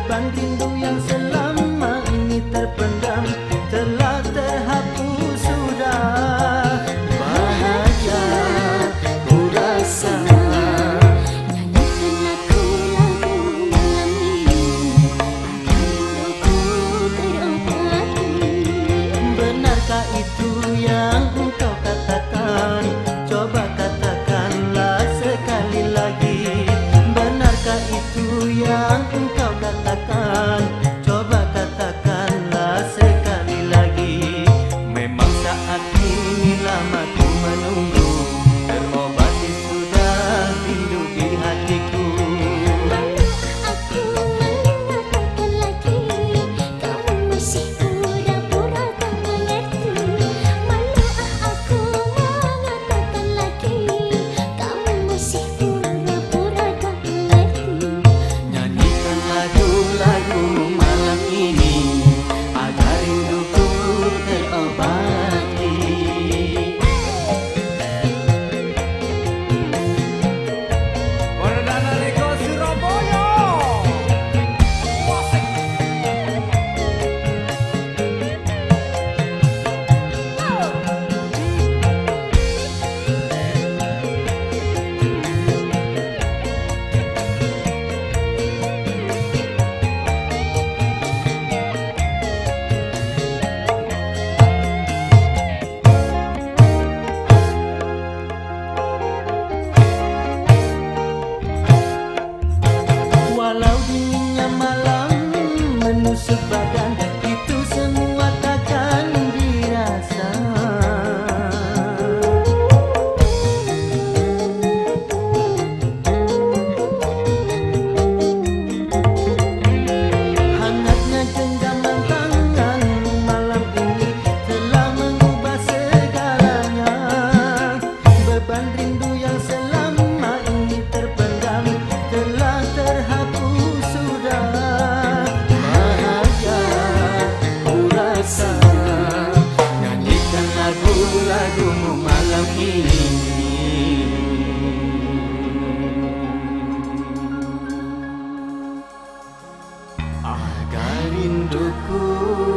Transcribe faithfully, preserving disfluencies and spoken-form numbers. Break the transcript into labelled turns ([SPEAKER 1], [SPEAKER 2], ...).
[SPEAKER 1] beban rindu yang selama ini terpendam telah terhapus sudah. Bahagia ku rasa.
[SPEAKER 2] Nyanyikan aku lagu malam ini agar rinduku terobati.
[SPEAKER 1] Benarkah itu yang engkau katakan? Coba katakanlah sekali lagi. Benarkah itu yang engkau katakan? Coba katakanlah sekali lagi. Memang saat ini lama ku menunggu, terobati sudah rindu di hatiku.
[SPEAKER 2] Malu aku mengatakan lagi, kamu masih pura-pura tak mengerti. Malu aku mengatakan lagi, kamu masih pura-pura tak mengerti.
[SPEAKER 1] Nyanyikan lagu-lagumu malam ini agar rinduku terobati.
[SPEAKER 3] Perdana Riko Surabaya. Wasik.
[SPEAKER 1] Walau dinginnya malam menusuk badan, itu semua takkan dirasa. Hangatnya genggaman tanganmu malam ini telah mengubah segalanya. Beban rindu yang selama ini terpendam telah terhapus sudah. Bahagia ku rasa. Nyanyikan lagu-lagumu malam ini agar rinduku